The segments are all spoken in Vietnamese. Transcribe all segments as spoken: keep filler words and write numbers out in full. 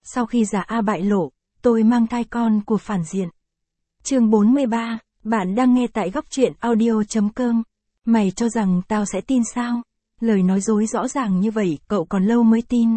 Sau khi giả A bại lộ, tôi mang thai con của phản diện. Chương bốn mươi ba, bạn đang nghe tại góc truyện audio chấm com. Mày cho rằng tao sẽ tin sao? Lời nói dối rõ ràng như vậy cậu còn lâu mới tin.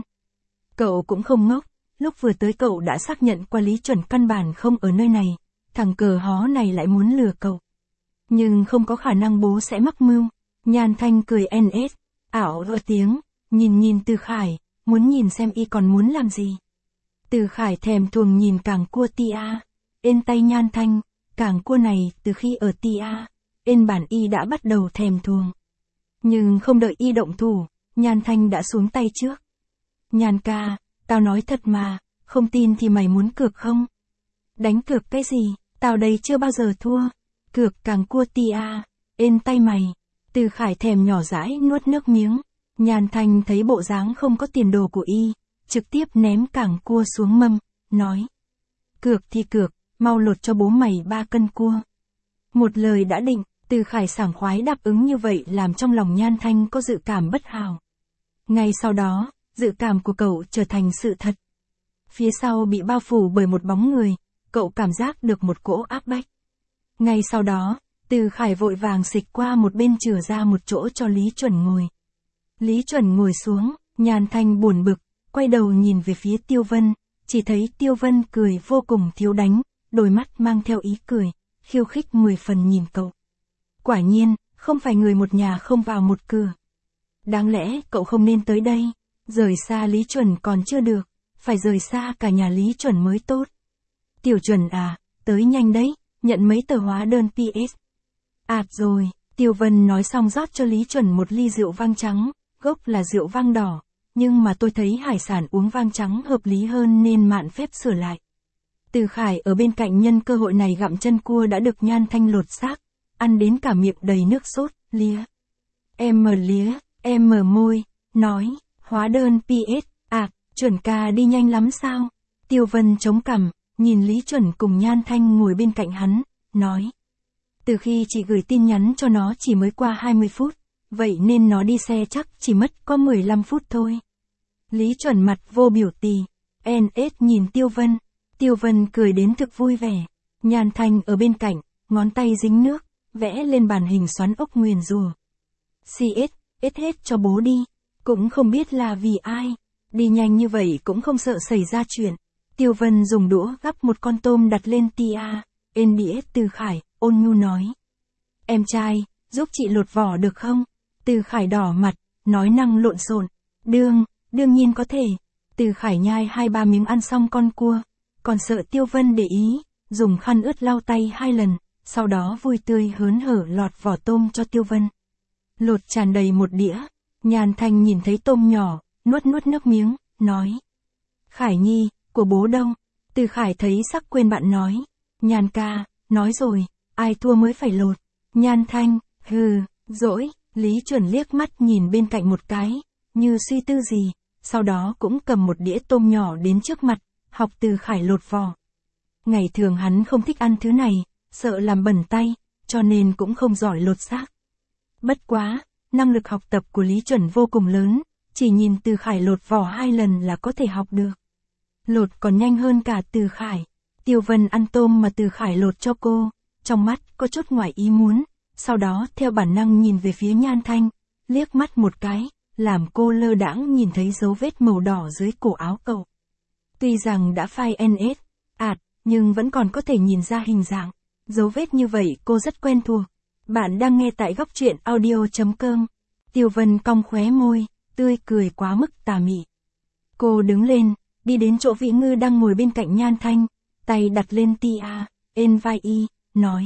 Cậu cũng không ngốc, lúc vừa tới cậu đã xác nhận qua Lý Chuẩn căn bản không ở nơi này, thằng cờ hó này lại muốn lừa cậu. Nhưng không có khả năng bố sẽ mắc mưu. Nhan Thanh cười en ét, ảo ơ tiếng, nhìn nhìn Từ Khải, muốn nhìn xem y còn muốn làm gì. Từ Khải thèm thuồng nhìn càng cua tia, ên tay Nhan Thanh, càng cua này từ khi ở tia, ên bản y đã bắt đầu thèm thuồng. Nhưng không đợi y động thủ, Nhan Thanh đã xuống tay trước. Nhan ca, tao nói thật mà, không tin thì mày muốn cược không? Đánh cược cái gì, tao đây chưa bao giờ thua. Cược càng cua tia, ên tay mày. Từ Khải thèm nhỏ dãi nuốt nước miếng. Nhan Thanh thấy bộ dáng không có tiền đồ của y, trực tiếp ném càng cua xuống mâm, nói. Cược thì cược, mau lột cho bố mày ba cân cua. Một lời đã định, Từ Khải sảng khoái đáp ứng như vậy làm trong lòng Nhan Thanh có dự cảm bất hảo. Ngay sau đó, dự cảm của cậu trở thành sự thật. Phía sau bị bao phủ bởi một bóng người, cậu cảm giác được một cỗ áp bách. Ngay sau đó, Từ Khải vội vàng xịch qua một bên chừa ra một chỗ cho Lý Chuẩn ngồi. Lý Chuẩn ngồi xuống, Nhan Thanh buồn bực, quay đầu nhìn về phía Tiêu Vân, chỉ thấy Tiêu Vân cười vô cùng thiếu đánh, đôi mắt mang theo ý cười, khiêu khích mười phần nhìn cậu. Quả nhiên, không phải người một nhà không vào một cửa. Đáng lẽ cậu không nên tới đây, rời xa Lý Chuẩn còn chưa được, phải rời xa cả nhà Lý Chuẩn mới tốt. Tiểu Chuẩn à, tới nhanh đấy, nhận mấy tờ hóa đơn pê ét. À rồi, Tiêu Vân nói xong rót cho Lý Chuẩn một ly rượu vang trắng, gốc là rượu vang đỏ, nhưng mà tôi thấy hải sản uống vang trắng hợp lý hơn nên mạn phép sửa lại. Từ Khải ở bên cạnh nhân cơ hội này gặm chân cua đã được Nhan Thanh lột xác, ăn đến cả miệng đầy nước sốt, lía. Em mở lía, em mở môi, nói, hóa đơn pê ét, à, Chuẩn ca đi nhanh lắm sao? Tiêu Vân chống cằm, nhìn Lý Chuẩn cùng Nhan Thanh ngồi bên cạnh hắn, nói. Từ khi chị gửi tin nhắn cho nó chỉ mới qua hai mươi phút, vậy nên nó đi xe chắc chỉ mất có mười lăm phút thôi. Lý Chuẩn mặt vô biểu tì, en ét nhìn Tiêu Vân, Tiêu Vân cười đến thực vui vẻ. Nhan Thanh ở bên cạnh, ngón tay dính nước, vẽ lên bàn hình xoắn ốc nguyền rủa. xê ét, ét hết cho bố đi, cũng không biết là vì ai, đi nhanh như vậy cũng không sợ xảy ra chuyện. Tiêu Vân dùng đũa gắp một con tôm đặt lên tia, ên đĩa Từ Khải, ôn nhu nói. Em trai, giúp chị lột vỏ được không? Từ Khải đỏ mặt, nói năng lộn xộn. Đương, đương nhiên có thể. Từ Khải nhai hai ba miếng ăn xong con cua, còn sợ Tiêu Vân để ý, dùng khăn ướt lau tay hai lần, sau đó vui tươi hớn hở lọt vỏ tôm cho Tiêu Vân. Lột tràn đầy một đĩa, Nhan Thanh nhìn thấy tôm nhỏ, nuốt nuốt nước miếng, nói. Khải Nhi, của bố đâu? Từ Khải thấy sắc quên bạn nói. Nhan ca, nói rồi, ai thua mới phải lột. Nhan Thanh, hừ, dỗi, Lý Chuẩn liếc mắt nhìn bên cạnh một cái, như suy tư gì, sau đó cũng cầm một đĩa tôm nhỏ đến trước mặt, học Từ Khải lột vỏ. Ngày thường hắn không thích ăn thứ này, sợ làm bẩn tay, cho nên cũng không giỏi lột xác. Bất quá, năng lực học tập của Lý Chuẩn vô cùng lớn, chỉ nhìn Từ Khải lột vỏ hai lần là có thể học được. Lột còn nhanh hơn cả Từ Khải. Tiêu Vân ăn tôm mà Từ Khải lột cho cô, trong mắt có chút ngoài ý muốn, sau đó theo bản năng nhìn về phía Nhan Thanh, liếc mắt một cái, làm cô lơ đãng nhìn thấy dấu vết màu đỏ dưới cổ áo cậu. Tuy rằng đã phai en ét, ạt, nhưng vẫn còn có thể nhìn ra hình dạng, dấu vết như vậy cô rất quen thuộc. Bạn đang nghe tại góc truyện audio chấm com. Tiêu Vân cong khóe môi, tươi cười quá mức tà mị. Cô đứng lên, đi đến chỗ Vĩ Ngư đang ngồi bên cạnh Nhan Thanh, tay đặt lên tia, ên vai y, nói.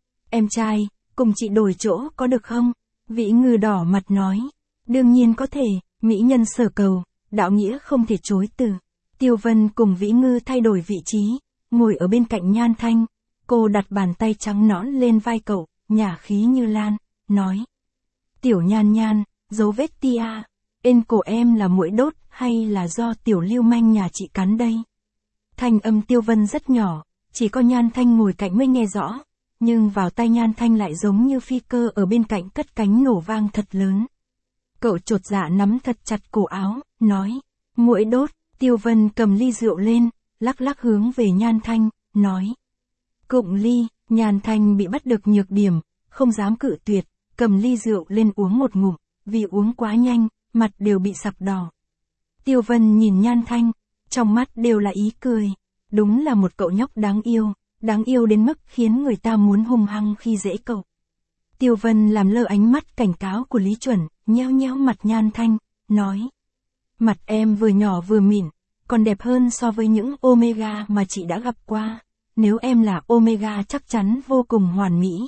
Em trai, cùng chị đổi chỗ có được không? Vĩ Ngư đỏ mặt nói. Đương nhiên có thể, mỹ nhân sở cầu, đạo nghĩa không thể chối từ. Tiêu Vân cùng Vĩ Ngư thay đổi vị trí, ngồi ở bên cạnh Nhan Thanh, cô đặt bàn tay trắng nõn lên vai cậu, nhả khí như lan, nói. Tiểu Nhan Nhan, dấu vết tia, ên cổ em là muỗi đốt hay là do tiểu lưu manh nhà chị cắn đây? Thanh âm Tiêu Vân rất nhỏ, chỉ có Nhan Thanh ngồi cạnh mới nghe rõ, nhưng vào tai Nhan Thanh lại giống như phi cơ ở bên cạnh cất cánh nổ vang thật lớn. Cậu chột dạ nắm thật chặt cổ áo, nói, muỗi đốt, Tiêu Vân cầm ly rượu lên, lắc lắc hướng về Nhan Thanh, nói. Cụng ly, Nhan Thanh bị bắt được nhược điểm, không dám cự tuyệt, cầm ly rượu lên uống một ngụm, vì uống quá nhanh, mặt đều bị sặc đỏ. Tiêu Vân nhìn Nhan Thanh, trong mắt đều là ý cười, đúng là một cậu nhóc đáng yêu, đáng yêu đến mức khiến người ta muốn hung hăng khi dễ cậu. Tiêu Vân làm lơ ánh mắt cảnh cáo của Lý Chuẩn, nheo nheo mặt Nhan Thanh, nói. Mặt em vừa nhỏ vừa mịn, còn đẹp hơn so với những Omega mà chị đã gặp qua. Nếu em là Omega chắc chắn vô cùng hoàn mỹ.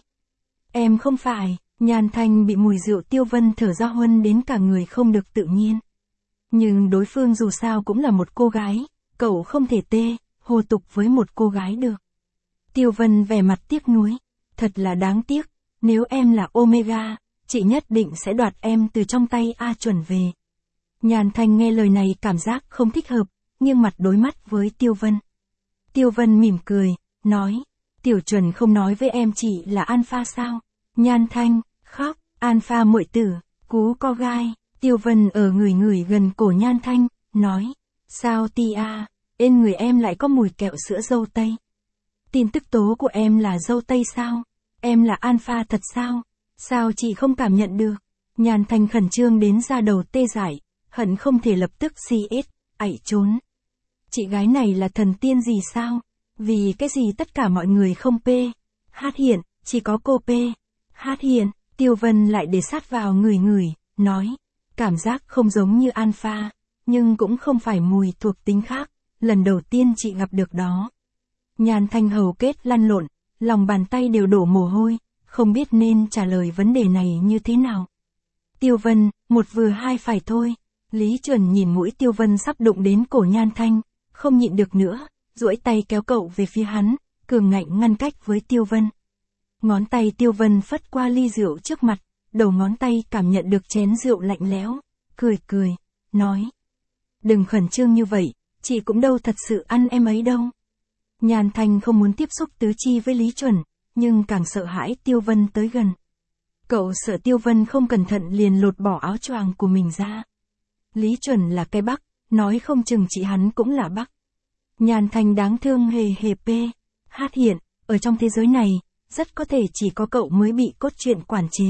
Em không phải, Nhan Thanh bị mùi rượu Tiêu Vân thở ra huân đến cả người không được tự nhiên. Nhưng đối phương dù sao cũng là một cô gái, cậu không thể tê, hồ tục với một cô gái được. Tiêu Vân vẻ mặt tiếc nuối, thật là đáng tiếc, nếu em là Omega, chị nhất định sẽ đoạt em từ trong tay A Chuẩn về. Nhan Thanh nghe lời này cảm giác không thích hợp, nghiêng mặt đối mắt với Tiêu Vân. Tiêu Vân mỉm cười, nói, Tiểu Chuẩn không nói với em chị là Alpha sao? Nhan Thanh, khóc, Alpha muội tử, cú co gai. Tiêu Vân ở người người gần cổ Nhan Thanh, nói, sao tia, bên người em lại có mùi kẹo sữa dâu tây? Tin tức tố của em là dâu tây sao? Em là Alpha thật sao? Sao chị không cảm nhận được? Nhan Thanh khẩn trương đến da đầu tê dại, hận không thể lập tức xê ét, ảy trốn. Chị gái này là thần tiên gì sao? Vì cái gì tất cả mọi người không pê? Hát hiện, chỉ có cô pê. Hát hiện, Tiêu Vân lại để sát vào người người, nói. Cảm giác không giống như Alpha, nhưng cũng không phải mùi thuộc tính khác, lần đầu tiên chị gặp được đó. Nhan Thanh hầu kết lăn lộn, lòng bàn tay đều đổ mồ hôi, không biết nên trả lời vấn đề này như thế nào. Tiêu Vân, một vừa hai phải thôi. Lý Chuẩn nhìn mũi Tiêu Vân sắp đụng đến cổ Nhan Thanh, không nhịn được nữa, duỗi tay kéo cậu về phía hắn, cường ngạnh ngăn cách với Tiêu Vân. Ngón tay Tiêu Vân phất qua ly rượu trước mặt, đầu ngón tay cảm nhận được chén rượu lạnh lẽo, cười cười, nói. Đừng khẩn trương như vậy, chị cũng đâu thật sự ăn em ấy đâu. Nhan Thanh không muốn tiếp xúc tứ chi với Lý Chuẩn, nhưng càng sợ hãi Tiêu Vân tới gần. Cậu sợ Tiêu Vân không cẩn thận liền lột bỏ áo choàng của mình ra. Lý Chuẩn là cái Bắc, nói không chừng chị hắn cũng là Bắc. Nhan Thanh đáng thương hề hề pê, hát hiện, ở trong thế giới này, rất có thể chỉ có cậu mới bị cốt truyện quản chế.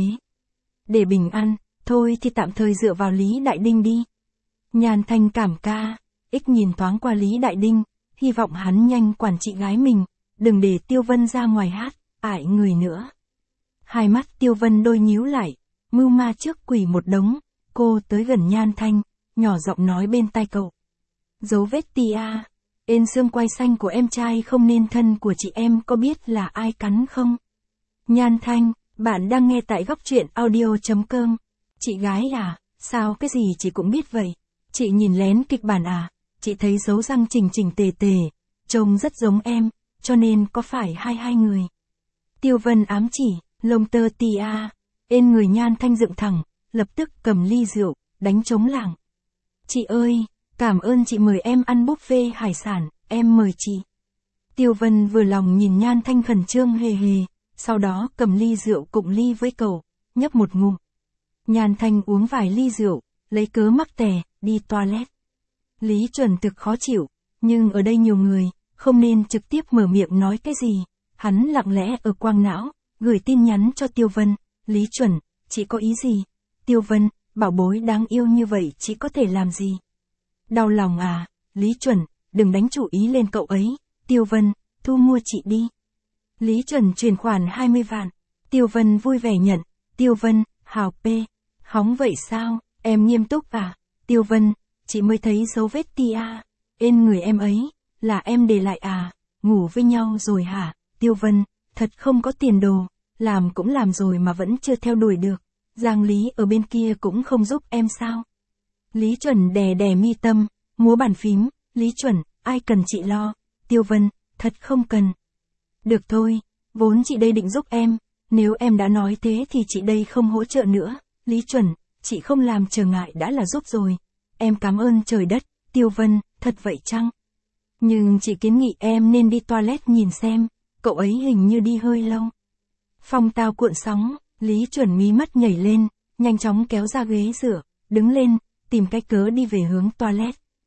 Để bình an, thôi thì tạm thời dựa vào Lý Đại Đinh đi. Nhan Thanh cảm ca, ích nhìn thoáng qua Lý Đại Đinh, hy vọng hắn nhanh quản chị gái mình, đừng để Tiêu Vân ra ngoài hát, ải người nữa. Hai mắt Tiêu Vân đôi nhíu lại, mưu ma trước quỷ một đống, cô tới gần Nhan Thanh, nhỏ giọng nói bên tai cậu. Dấu vết tia, ên xương quai xanh của em trai không nên thân của chị em có biết là ai cắn không? Nhan Thanh, bạn đang nghe tại góc truyện audio chấm com. Chị gái à, sao cái gì chị cũng biết vậy? Chị nhìn lén kịch bản à? Chị thấy dấu răng chỉnh chỉnh tề tề, trông rất giống em, cho nên có phải hai hai người? Tiêu Vân ám chỉ, lông tơ tia, ên người Nhan Thanh dựng thẳng, lập tức cầm ly rượu, đánh trống lảng. Chị ơi, cảm ơn chị mời em ăn buffet hải sản, em mời chị. Tiêu Vân vừa lòng nhìn Nhan Thanh khẩn trương hề hề, sau đó cầm ly rượu cụng ly với cậu, nhấp một ngụm. Nhan Thanh uống vài ly rượu, lấy cớ mắc tè, đi toilet. Lý Chuẩn thực khó chịu, nhưng ở đây nhiều người, không nên trực tiếp mở miệng nói cái gì. Hắn lặng lẽ ở quang não, gửi tin nhắn cho Tiêu Vân. Lý Chuẩn, chị có ý gì? Tiêu Vân, bảo bối đáng yêu như vậy chị có thể làm gì? Đau lòng à? Lý Chuẩn, đừng đánh chủ ý lên cậu ấy. Tiêu Vân, thu mua chị đi. Lý Chuẩn chuyển khoản hai mươi vạn. Tiêu Vân vui vẻ nhận. Tiêu Vân, hào pê. Hóng vậy sao? Em nghiêm túc à? Tiêu Vân, chị mới thấy dấu vết tia. Ên người em ấy, là em để lại à? Ngủ với nhau rồi hả? Tiêu Vân, thật không có tiền đồ. Làm cũng làm rồi mà vẫn chưa theo đuổi được. Giang Lý ở bên kia cũng không giúp em sao? Lý Chuẩn đè đè mi tâm, múa bàn phím. Lý Chuẩn, ai cần chị lo? Tiêu Vân, thật không cần. Được thôi, vốn chị đây định giúp em, nếu em đã nói thế thì chị đây không hỗ trợ nữa. Lý Chuẩn, chị không làm trở ngại đã là giúp rồi. Em cảm ơn trời đất. Tiêu Vân, thật vậy chăng? Nhưng chị kiến nghị em nên đi toilet nhìn xem, cậu ấy hình như đi hơi lâu. Phong tao cuộn sóng, Lý Chuẩn mí mắt nhảy lên, nhanh chóng kéo ra ghế rửa, đứng lên, tìm cái cớ đi về hướng toilet.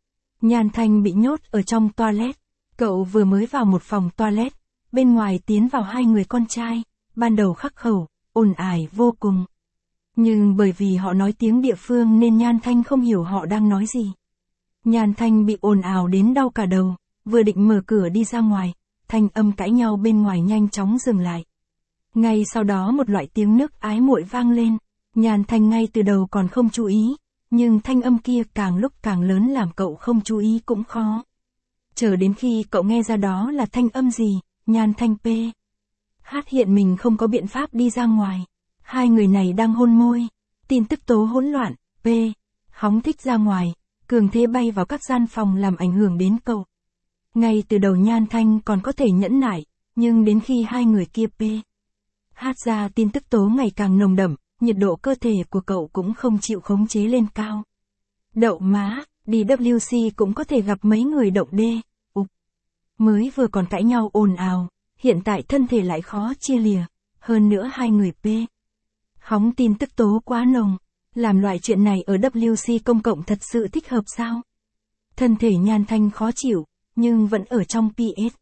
Nhan Thanh bị nhốt ở trong toilet. Cậu vừa mới vào một phòng toilet, bên ngoài tiến vào hai người con trai, ban đầu khắc khẩu, ồn ào vô cùng. Nhưng bởi vì họ nói tiếng địa phương nên Nhan Thanh không hiểu họ đang nói gì. Nhan Thanh bị ồn ào đến đau cả đầu, vừa định mở cửa đi ra ngoài, thanh âm cãi nhau bên ngoài nhanh chóng dừng lại. Ngay sau đó một loại tiếng nức ái muội vang lên, Nhan Thanh ngay từ đầu còn không chú ý, nhưng thanh âm kia càng lúc càng lớn làm cậu không chú ý cũng khó. Chờ đến khi cậu nghe ra đó là thanh âm gì, Nhan Thanh P. Hát hiện mình không có biện pháp đi ra ngoài. Hai người này đang hôn môi, tin tức tố hỗn loạn, P. Hóng thích ra ngoài, cường thế bay vào các gian phòng làm ảnh hưởng đến cậu. Ngay từ đầu Nhan Thanh còn có thể nhẫn nại, nhưng đến khi hai người kia P. Hát ra tin tức tố ngày càng nồng đậm, nhiệt độ cơ thể của cậu cũng không chịu khống chế lên cao. Đậu má, đi W C cũng có thể gặp mấy người động đê, ục. Mới vừa còn cãi nhau ồn ào, hiện tại thân thể lại khó chia lìa, hơn nữa hai người P. Hóng tin tức tố quá nồng, làm loại chuyện này ở W C công cộng thật sự thích hợp sao? Thân thể Nhan Thanh khó chịu, nhưng vẫn ở trong pê ét.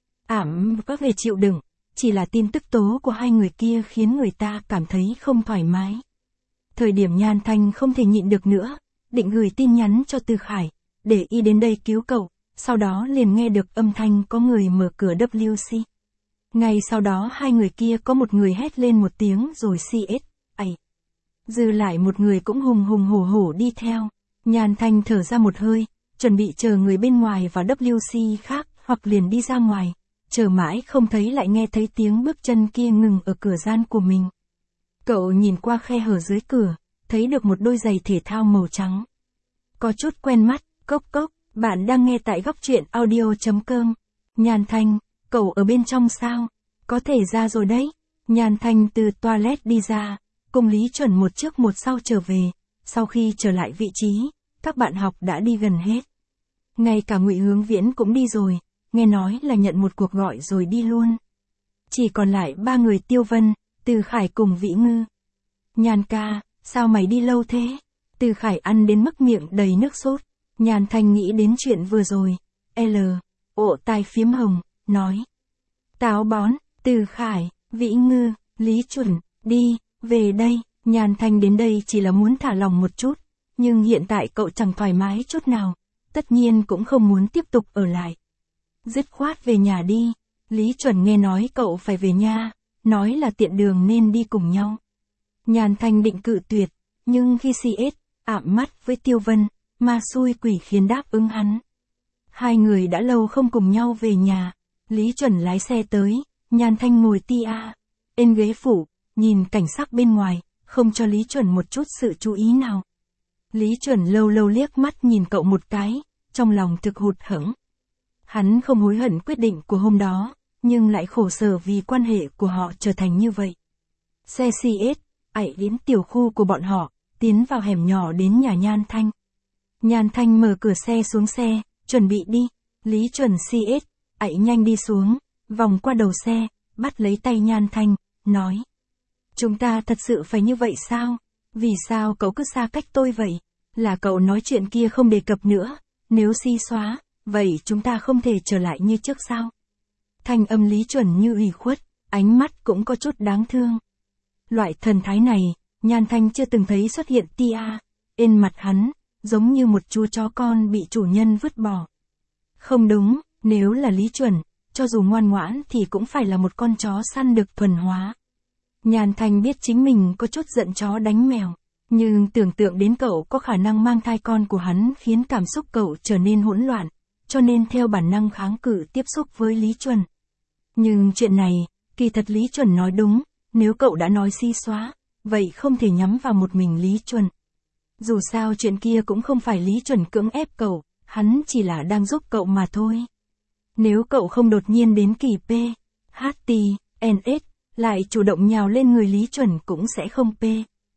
Ảm có về chịu đựng, chỉ là tin tức tố của hai người kia khiến người ta cảm thấy không thoải mái. Thời điểm Nhan Thanh không thể nhịn được nữa, định gửi tin nhắn cho Từ Khải, để y đến đây cứu cậu, sau đó liền nghe được âm thanh có người mở cửa W C. Ngay sau đó hai người kia có một người hét lên một tiếng rồi xê ét, ây. Dư lại một người cũng hùng hùng hổ hổ đi theo. Nhan Thanh thở ra một hơi, chuẩn bị chờ người bên ngoài vào W C khác, hoặc liền đi ra ngoài. Chờ mãi không thấy lại nghe thấy tiếng bước chân kia ngừng ở cửa gian của mình. Cậu nhìn qua khe hở dưới cửa, thấy được một đôi giày thể thao màu trắng. Có chút quen mắt, cốc cốc, bạn đang nghe tại góc truyện audio.com. Nhan Thanh, cậu ở bên trong sao? Có thể ra rồi đấy. Nhan Thanh từ toilet đi ra, cùng Lý Chuẩn một trước một sau trở về. Sau khi trở lại vị trí, các bạn học đã đi gần hết. Ngay cả Ngụy Hướng Viễn cũng đi rồi, nghe nói là nhận một cuộc gọi rồi đi luôn. Chỉ còn lại ba người Tiêu Vân, Từ Khải cùng Vĩ Ngư. Nhan ca, sao mày đi lâu thế? Từ Khải ăn đến mức miệng đầy nước sốt. Nhan Thanh nghĩ đến chuyện vừa rồi. L. Ộ tai phiếm hồng, nói. Táo bón, Từ Khải, Vĩ Ngư, Lý Chuẩn, đi, về đây. Nhan Thanh đến đây chỉ là muốn thả lòng một chút. Nhưng hiện tại cậu chẳng thoải mái chút nào. Tất nhiên cũng không muốn tiếp tục ở lại. Dứt khoát về nhà đi. Lý Chuẩn nghe nói cậu phải về nhà, nói là tiện đường nên đi cùng nhau. Nhan Thanh định cự tuyệt, nhưng khi xê ét ạm mắt với Tiêu Vân, ma xui quỷ khiến đáp ứng hắn. Hai người đã lâu không cùng nhau về nhà. Lý Chuẩn lái xe tới, Nhan Thanh ngồi tia bên ghế phụ, nhìn cảnh sắc bên ngoài, không cho Lý Chuẩn một chút sự chú ý nào. Lý Chuẩn lâu lâu liếc mắt nhìn cậu một cái, trong lòng thực hụt hẫng. Hắn không hối hận quyết định của hôm đó, nhưng lại khổ sở vì quan hệ của họ trở thành như vậy. Xe xê ét ảy đến tiểu khu của bọn họ, tiến vào hẻm nhỏ đến nhà Nhan Thanh. Nhan Thanh mở cửa xe xuống xe, chuẩn bị đi. Lý Chuẩn xê ét ảy nhanh đi xuống, vòng qua đầu xe, bắt lấy tay Nhan Thanh, nói. Chúng ta thật sự phải như vậy sao? Vì sao cậu cứ xa cách tôi vậy? Là cậu nói chuyện kia không đề cập nữa, nếu si xóa, vậy chúng ta không thể trở lại như trước sao? Thanh âm Lý Chuẩn như ủy khuất, ánh mắt cũng có chút đáng thương. Loại thần thái này, Nhan Thanh chưa từng thấy xuất hiện tia trên mặt hắn, giống như một chú chó con bị chủ nhân vứt bỏ. Không đúng, nếu là Lý Chuẩn, cho dù ngoan ngoãn thì cũng phải là một con chó săn được thuần hóa. Nhan Thanh biết chính mình có chút giận chó đánh mèo, nhưng tưởng tượng đến cậu có khả năng mang thai con của hắn khiến cảm xúc cậu trở nên hỗn loạn, cho nên theo bản năng kháng cự tiếp xúc với Lý Chuẩn. Nhưng chuyện này, kỳ thật Lý Chuẩn nói đúng, nếu cậu đã nói si xóa, vậy không thể nhắm vào một mình Lý Chuẩn. Dù sao chuyện kia cũng không phải Lý Chuẩn cưỡng ép cậu, hắn chỉ là đang giúp cậu mà thôi. Nếu cậu không đột nhiên đến kỳ P, H T, N S, lại chủ động nhào lên người Lý Chuẩn cũng sẽ không P,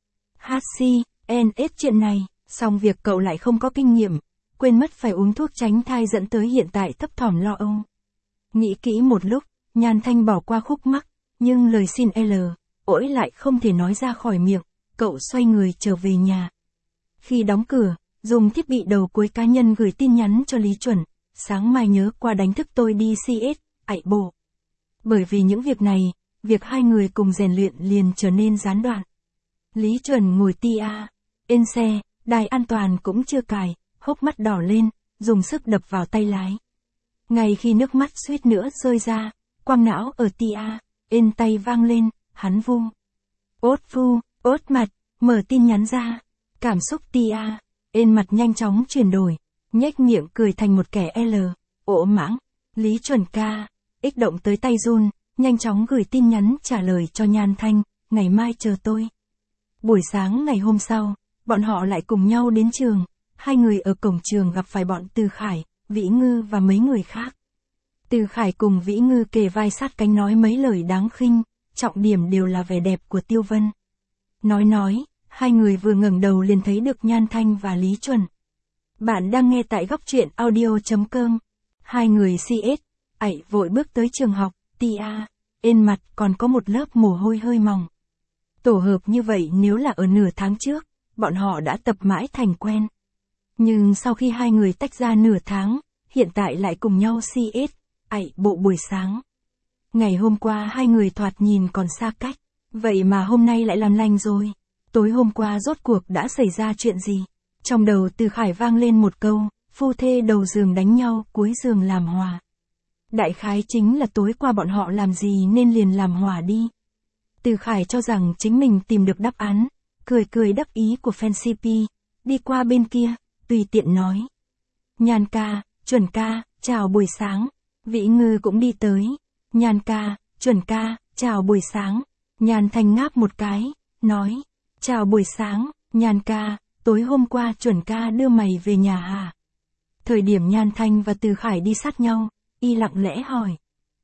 H C, N S chuyện này, song việc cậu lại không có kinh nghiệm, quên mất phải uống thuốc tránh thai dẫn tới hiện tại thấp thỏm lo âu. Nghĩ kỹ một lúc, Nhan Thanh bỏ qua khúc mắc, nhưng lời xin L, ỗi lại không thể nói ra khỏi miệng, cậu xoay người trở về nhà. Khi đóng cửa, dùng thiết bị đầu cuối cá nhân gửi tin nhắn cho Lý Chuẩn, sáng mai nhớ qua đánh thức tôi đi xê ét, ạy bộ. Bởi vì những việc này, việc hai người cùng rèn luyện liền trở nên gián đoạn. Lý Chuẩn ngồi tia, ên xe, đài an toàn cũng chưa cài, hốc mắt đỏ lên, dùng sức đập vào tay lái. Ngay khi nước mắt suýt nữa rơi ra, quang não ở tia, ên tay vang lên, hắn vu. Ốt vu, ốt mặt, mở tin nhắn ra. Cảm xúc tia, ên mặt nhanh chóng chuyển đổi, nhếch miệng cười thành một kẻ L, ỗ mãng. Lý Chuẩn ca, ích động tới tay run, nhanh chóng gửi tin nhắn trả lời cho Nhan Thanh, ngày mai chờ tôi. Buổi sáng ngày hôm sau, bọn họ lại cùng nhau đến trường, hai người ở cổng trường gặp phải bọn Từ Khải, Vĩ Ngư và mấy người khác. Từ Khải cùng Vĩ Ngư kề vai sát cánh nói mấy lời đáng khinh, trọng điểm đều là vẻ đẹp của Tiêu Vân. Nói nói, hai người vừa ngẩng đầu liền thấy được Nhan Thanh và Lý Chuẩn. Bạn đang nghe tại góc truyện audio.com. Hai người xê ét, ảy vội bước tới trường học, tia, ên mặt còn có một lớp mồ hôi hơi mỏng. Tổ hợp như vậy nếu là ở nửa tháng trước, bọn họ đã tập mãi thành quen. Nhưng sau khi hai người tách ra nửa tháng, hiện tại lại cùng nhau xê ét, ảy bộ buổi sáng. Ngày hôm qua hai người thoạt nhìn còn xa cách, vậy mà hôm nay lại làm lành rồi. Tối hôm qua rốt cuộc đã xảy ra chuyện gì? Trong đầu Từ Khải vang lên một câu, phu thê đầu giường đánh nhau, cuối giường làm hòa. Đại khái chính là tối qua bọn họ làm gì nên liền làm hòa đi. Từ Khải cho rằng chính mình tìm được đáp án, cười cười đắc ý của fan xê pê, đi qua bên kia, tùy tiện nói. Nhan ca, Chuẩn ca, chào buổi sáng. Vĩ Ngư cũng đi tới. Nhan ca, Chuẩn ca, chào buổi sáng. Nhan Thanh ngáp một cái, nói. Chào buổi sáng, Nhan ca, tối hôm qua Chuẩn ca đưa mày về nhà hả? Thời điểm Nhan Thanh và Từ Khải đi sát nhau, y lặng lẽ hỏi.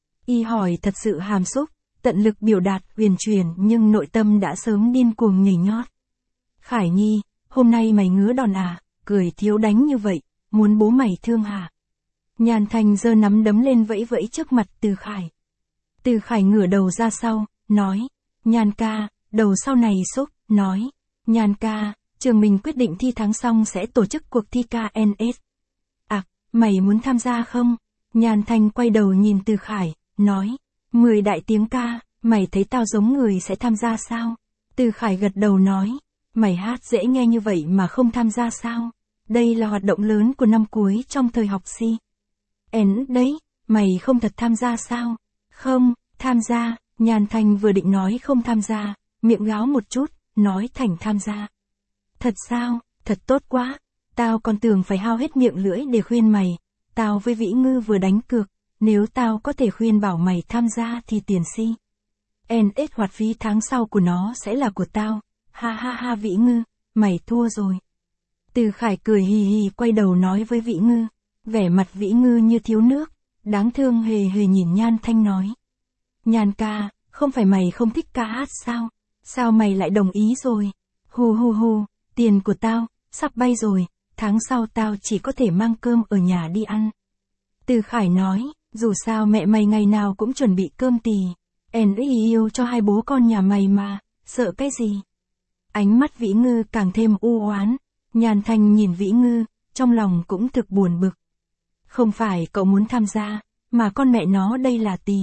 Y hỏi thật sự hàm xúc, tận lực biểu đạt huyền truyền nhưng nội tâm đã sớm điên cuồng nhảy nhót. Khải nhi, hôm nay mày ngứa đòn à, cười thiếu đánh như vậy, muốn bố mày thương hả? Nhan Thanh giơ nắm đấm lên vẫy vẫy trước mặt Từ Khải. Từ Khải ngửa đầu ra sau, nói. Nhan ca, đầu sau này xúc, nói. Nhan ca, trường mình quyết định thi tháng xong sẽ tổ chức cuộc thi ca en ét. À, mày muốn tham gia không? Nhan Thanh quay đầu nhìn Từ Khải, nói. Mười đại tiếng ca, mày thấy tao giống người sẽ tham gia sao? Từ Khải gật đầu nói. Mày hát dễ nghe như vậy mà không tham gia sao? Đây là hoạt động lớn của năm cuối trong thời học si. Én đấy, mày không thật tham gia sao? Không, tham gia. Nhan Thanh vừa định nói không tham gia, miệng gáo một chút, nói thành tham gia. Thật sao, thật tốt quá. Tao còn tưởng phải hao hết miệng lưỡi để khuyên mày. Tao với Vĩ Ngư vừa đánh cược, nếu tao có thể khuyên bảo mày tham gia thì tiền si. en ét hoạt phí tháng sau của nó sẽ là của tao. Ha ha ha Vĩ Ngư, mày thua rồi. Từ Khải cười hì hì quay đầu nói với Vĩ Ngư. Vẻ mặt Vĩ Ngư như thiếu nước, đáng thương hề hề nhìn Nhan Thanh nói. Nhan ca, không phải mày không thích ca hát sao? Sao mày lại đồng ý rồi? Hu hu hu, tiền của tao, sắp bay rồi, tháng sau tao chỉ có thể mang cơm ở nhà đi ăn. Từ Khải nói, dù sao mẹ mày ngày nào cũng chuẩn bị cơm tì. En yêu cho hai bố con nhà mày mà, sợ cái gì? Ánh mắt Vĩ Ngư càng thêm u oán. Nhan Thanh nhìn Vĩ Ngư, trong lòng cũng thực buồn bực. Không phải cậu muốn tham gia, mà con mẹ nó đây là tì.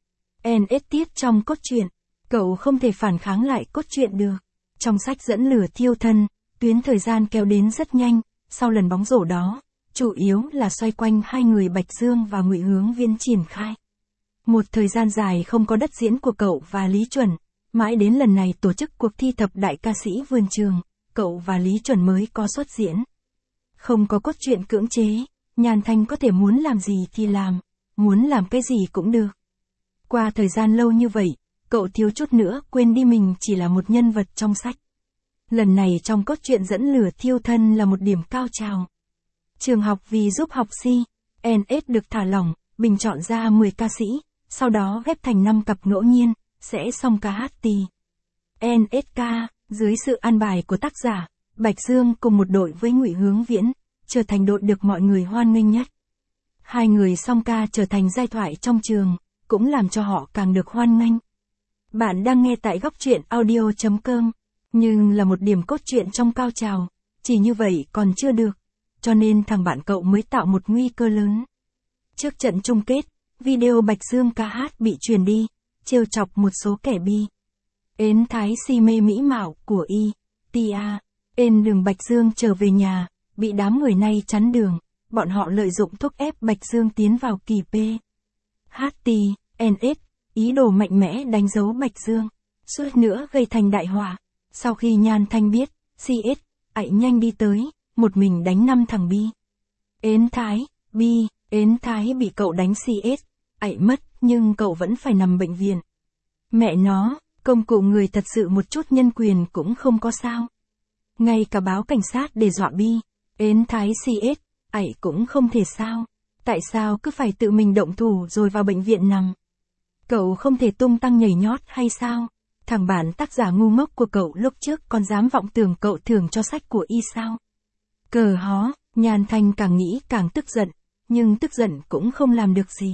en ét tiết trong cốt truyện, cậu không thể phản kháng lại cốt truyện được. Trong sách dẫn lửa thiêu thân, tuyến thời gian kéo đến rất nhanh, sau lần bóng rổ đó, chủ yếu là xoay quanh hai người Bạch Dương và Ngụy Hướng Viên triển khai. Một thời gian dài không có đất diễn của cậu và Lý Chuẩn, mãi đến lần này tổ chức cuộc thi thập đại ca sĩ vườn trường, cậu và Lý Chuẩn mới có xuất diễn. Không có cốt truyện cưỡng chế, Nhan Thanh có thể muốn làm gì thì làm, muốn làm cái gì cũng được. Qua thời gian lâu như vậy, cậu thiếu chút nữa quên đi mình chỉ là một nhân vật trong sách. Lần này trong cốt truyện dẫn lửa thiêu thân là một điểm cao trào. Trường học vì giúp học si, en ét được thả lỏng, bình chọn ra mười ca sĩ, sau đó ghép thành năm cặp ngẫu nhiên, sẽ xong ca hát tì. en ét ca, dưới sự an bài của tác giả, Bạch Dương cùng một đội với Ngụy Hướng Viễn, trở thành đội được mọi người hoan nghênh nhất. Hai người song ca trở thành giai thoại trong trường, cũng làm cho họ càng được hoan nghênh. Bạn đang nghe tại góc truyện audio.com, nhưng là một điểm cốt truyện trong cao trào, chỉ như vậy còn chưa được, cho nên thằng bạn cậu mới tạo một nguy cơ lớn. Trước trận chung kết, video Bạch Dương ca hát bị truyền đi, trêu chọc một số kẻ bi. Ến Thái si mê mỹ mạo của y, Tia, ên đường Bạch Dương trở về nhà, bị đám người này chắn đường, bọn họ lợi dụng thúc ép Bạch Dương tiến vào kỳ P. hát tê en ét, ý đồ mạnh mẽ đánh dấu Bạch Dương, suýt nữa gây thành đại họa. Sau khi Nhan Thanh biết, xê ét, ạy nhanh đi tới, một mình đánh năm thằng bi. Ến Thái, bi, Ến Thái bị cậu đánh xê ét, ạy mất, nhưng cậu vẫn phải nằm bệnh viện. Mẹ nó, công cụ người thật sự một chút nhân quyền cũng không có sao. Ngay cả báo cảnh sát để dọa bi, Ến Thái xê ét, ạy cũng không thể sao. Tại sao cứ phải tự mình động thủ rồi vào bệnh viện nằm? Cậu không thể tung tăng nhảy nhót hay sao? Thằng bạn tác giả ngu ngốc của cậu lúc trước còn dám vọng tưởng cậu thưởng cho sách của y sao? Cờ hó, Nhan Thanh càng nghĩ càng tức giận, nhưng tức giận cũng không làm được gì.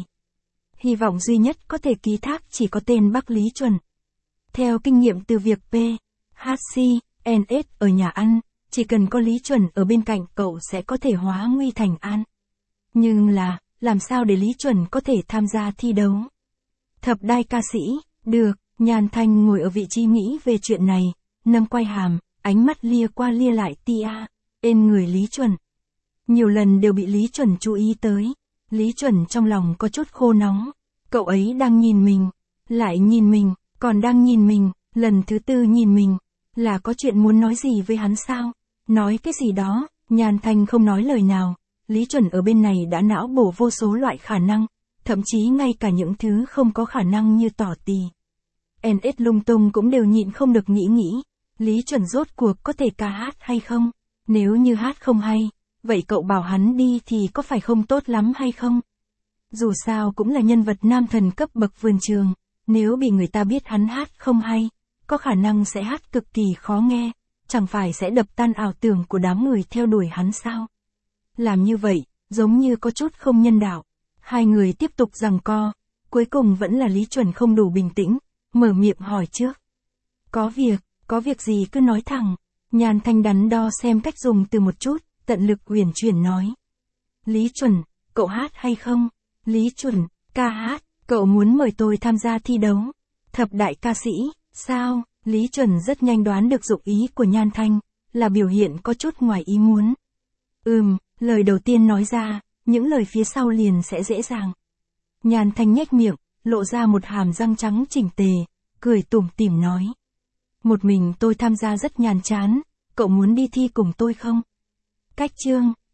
Hy vọng duy nhất có thể ký thác chỉ có tên Bắc Lý Chuẩn. Theo kinh nghiệm từ việc P, hát xê, en ét ở nhà ăn, chỉ cần có Lý Chuẩn ở bên cạnh cậu sẽ có thể hóa nguy thành an. Nhưng là, làm sao để Lý Chuẩn có thể tham gia thi đấu? Thập đại ca sĩ, được, Nhan Thanh ngồi ở vị trí nghĩ về chuyện này, nâng quai hàm, ánh mắt lia qua lia lại Tia, ên người Lý Chuẩn. Nhiều lần đều bị Lý Chuẩn chú ý tới. Lý Chuẩn trong lòng có chút khô nóng. Cậu ấy đang nhìn mình, lại nhìn mình, còn đang nhìn mình, lần thứ tư nhìn mình. Là có chuyện muốn nói gì với hắn sao? Nói cái gì đó, Nhan Thanh không nói lời nào. Lý Chuẩn ở bên này đã não bổ vô số loại khả năng, thậm chí ngay cả những thứ không có khả năng như tỏ tì. en ét lung tung cũng đều nhịn không được nghĩ nghĩ. Lý Chuẩn rốt cuộc có thể ca hát hay không? Nếu như hát không hay, vậy cậu bảo hắn đi thì có phải không tốt lắm hay không? Dù sao cũng là nhân vật nam thần cấp bậc vườn trường, nếu bị người ta biết hắn hát không hay, có khả năng sẽ hát cực kỳ khó nghe, chẳng phải sẽ đập tan ảo tưởng của đám người theo đuổi hắn sao? Làm như vậy, giống như có chút không nhân đạo. Hai người tiếp tục giằng co, cuối cùng vẫn là Lý Chuẩn không đủ bình tĩnh, mở miệng hỏi trước. Có việc, có việc gì cứ nói thẳng. Nhan Thanh đắn đo xem cách dùng từ một chút, tận lực uyển chuyển nói. Lý Chuẩn, cậu hát hay không? Lý Chuẩn, ca hát, cậu muốn mời tôi tham gia thi đấu. Thập đại ca sĩ, sao? Lý Chuẩn rất nhanh đoán được dụng ý của Nhan Thanh, là biểu hiện có chút ngoài ý muốn. Ừm, lời đầu tiên nói ra, những lời phía sau liền sẽ dễ dàng. Nhan Thanh nhếch miệng, lộ ra một hàm răng trắng chỉnh tề, cười tủm tỉm nói. Một mình tôi tham gia rất nhàm chán, cậu muốn đi thi cùng tôi không? Cách chương